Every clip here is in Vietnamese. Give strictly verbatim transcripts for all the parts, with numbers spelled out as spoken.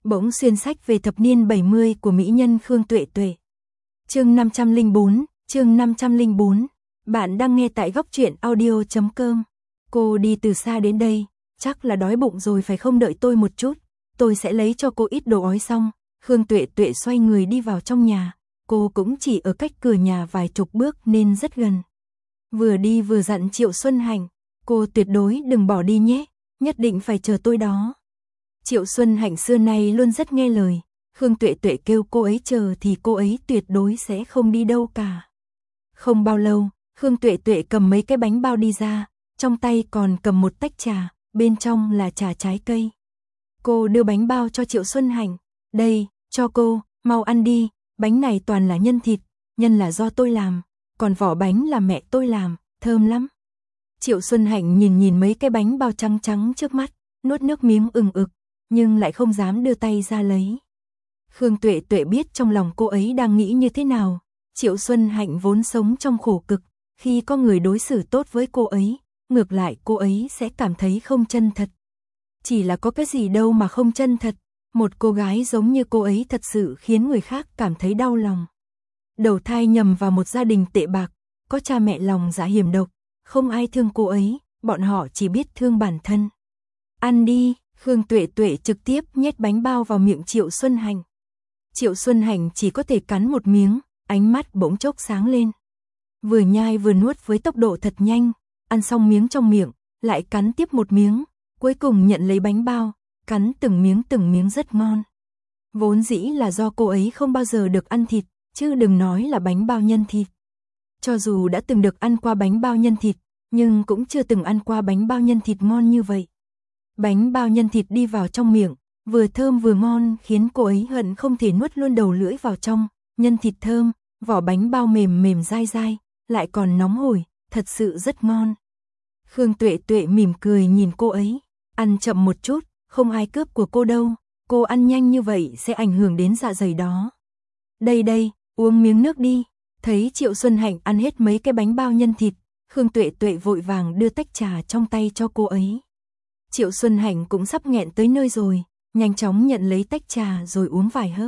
Bỗng xuyên sách về thập niên bảy mươi của mỹ nhân Khương Tuệ Tuệ. Chương năm trăm lẻ bốn, chương năm trăm lẻ bốn. Bạn đang nghe tại góc truyện audio chấm com. Cô đi từ xa đến đây, chắc là đói bụng rồi phải không, đợi tôi một chút, tôi sẽ lấy cho cô ít đồ ói xong. Khương Tuệ Tuệ xoay người đi vào trong nhà, cô cũng chỉ ở cách cửa nhà vài chục bước nên rất gần. Vừa đi vừa dặn Triệu Xuân Hạnh, cô tuyệt đối đừng bỏ đi nhé, nhất định phải chờ tôi đó. Triệu Xuân Hạnh xưa nay luôn rất nghe lời, Khương Tuệ Tuệ kêu cô ấy chờ thì cô ấy tuyệt đối sẽ không đi đâu cả. Không bao lâu, Khương Tuệ Tuệ cầm mấy cái bánh bao đi ra, trong tay còn cầm một tách trà, bên trong là trà trái cây. Cô đưa bánh bao cho Triệu Xuân Hạnh, đây, cho cô, mau ăn đi, bánh này toàn là nhân thịt, nhân là do tôi làm, còn vỏ bánh là mẹ tôi làm, thơm lắm. Triệu Xuân Hạnh nhìn nhìn mấy cái bánh bao trắng trắng trước mắt, nuốt nước miếng ừng ực, nhưng lại không dám đưa tay ra lấy. Khương Tuệ Tuệ biết trong lòng cô ấy đang nghĩ như thế nào. Triệu Xuân Hạnh vốn sống trong khổ cực, khi có người đối xử tốt với cô ấy, ngược lại cô ấy sẽ cảm thấy không chân thật. Chỉ là có cái gì đâu mà không chân thật, một cô gái giống như cô ấy thật sự khiến người khác cảm thấy đau lòng. Đầu thai nhầm vào một gia đình tệ bạc, có cha mẹ lòng dạ hiểm độc, không ai thương cô ấy, bọn họ chỉ biết thương bản thân. Ăn đi, Khương Tuệ Tuệ trực tiếp nhét bánh bao vào miệng Triệu Xuân Hạnh. Triệu Xuân Hạnh chỉ có thể cắn một miếng, ánh mắt bỗng chốc sáng lên. Vừa nhai vừa nuốt với tốc độ thật nhanh, ăn xong miếng trong miệng, lại cắn tiếp một miếng, cuối cùng nhận lấy bánh bao, cắn từng miếng từng miếng rất ngon. Vốn dĩ là do cô ấy không bao giờ được ăn thịt, chứ đừng nói là bánh bao nhân thịt. Cho dù đã từng được ăn qua bánh bao nhân thịt, nhưng cũng chưa từng ăn qua bánh bao nhân thịt ngon như vậy. Bánh bao nhân thịt đi vào trong miệng, vừa thơm vừa ngon khiến cô ấy hận không thể nuốt luôn đầu lưỡi vào trong. Nhân thịt thơm, vỏ bánh bao mềm mềm dai dai, lại còn nóng hổi, thật sự rất ngon. Khương Tuệ Tuệ mỉm cười nhìn cô ấy, ăn chậm một chút, không ai cướp của cô đâu, cô ăn nhanh như vậy sẽ ảnh hưởng đến dạ dày đó. Đây đây, uống miếng nước đi. Thấy Triệu Xuân Hạnh ăn hết mấy cái bánh bao nhân thịt, Khương Tuệ Tuệ vội vàng đưa tách trà trong tay cho cô ấy. Triệu Xuân Hạnh cũng sắp nghẹn tới nơi rồi, nhanh chóng nhận lấy tách trà rồi uống vài hớp.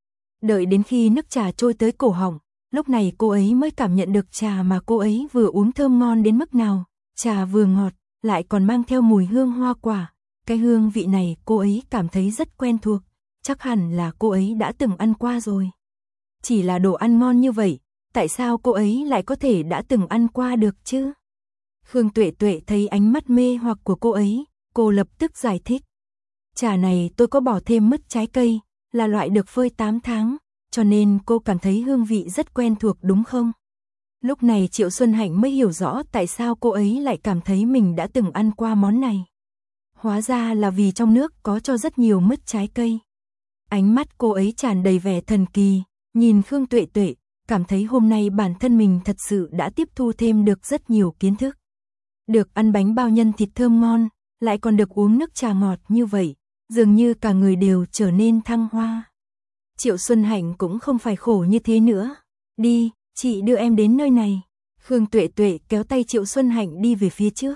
Đợi đến khi nước trà trôi tới cổ họng, lúc này cô ấy mới cảm nhận được trà mà cô ấy vừa uống thơm ngon đến mức nào. Trà vừa ngọt, lại còn mang theo mùi hương hoa quả. Cái hương vị này cô ấy cảm thấy rất quen thuộc, chắc hẳn là cô ấy đã từng ăn qua rồi. Chỉ là đồ ăn ngon như vậy, tại sao cô ấy lại có thể đã từng ăn qua được chứ? Khương Tuệ Tuệ thấy ánh mắt mê hoặc của cô ấy, cô lập tức giải thích. Trà này tôi có bỏ thêm mứt trái cây, là loại được phơi tám tháng, cho nên cô cảm thấy hương vị rất quen thuộc đúng không? Lúc này Triệu Xuân Hạnh mới hiểu rõ tại sao cô ấy lại cảm thấy mình đã từng ăn qua món này. Hóa ra là vì trong nước có cho rất nhiều mứt trái cây. Ánh mắt cô ấy tràn đầy vẻ thần kỳ, nhìn Khương Tuệ Tuệ, cảm thấy hôm nay bản thân mình thật sự đã tiếp thu thêm được rất nhiều kiến thức. Được ăn bánh bao nhân thịt thơm ngon, lại còn được uống nước trà ngọt như vậy, dường như cả người đều trở nên thăng hoa. Triệu Xuân Hạnh cũng không phải khổ như thế nữa. Đi, chị đưa em đến nơi này. Khương Tuệ Tuệ kéo tay Triệu Xuân Hạnh đi về phía trước.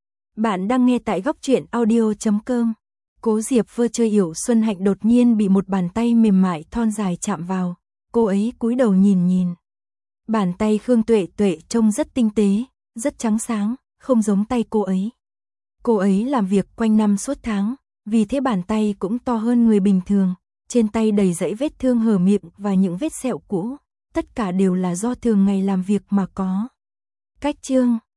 Bạn đang nghe tại góc truyện audio chấm com. Cố Diệp vơ chơi Yểu Xuân Hạnh đột nhiên bị một bàn tay mềm mại thon dài chạm vào. Cô ấy cúi đầu nhìn nhìn. Bàn tay Khương Tuệ Tuệ trông rất tinh tế, rất trắng sáng, không giống tay cô ấy. Cô ấy làm việc quanh năm suốt tháng, vì thế bàn tay cũng to hơn người bình thường. Trên tay đầy dãy vết thương hở miệng và những vết sẹo cũ, tất cả đều là do thường ngày làm việc mà có. Cách chương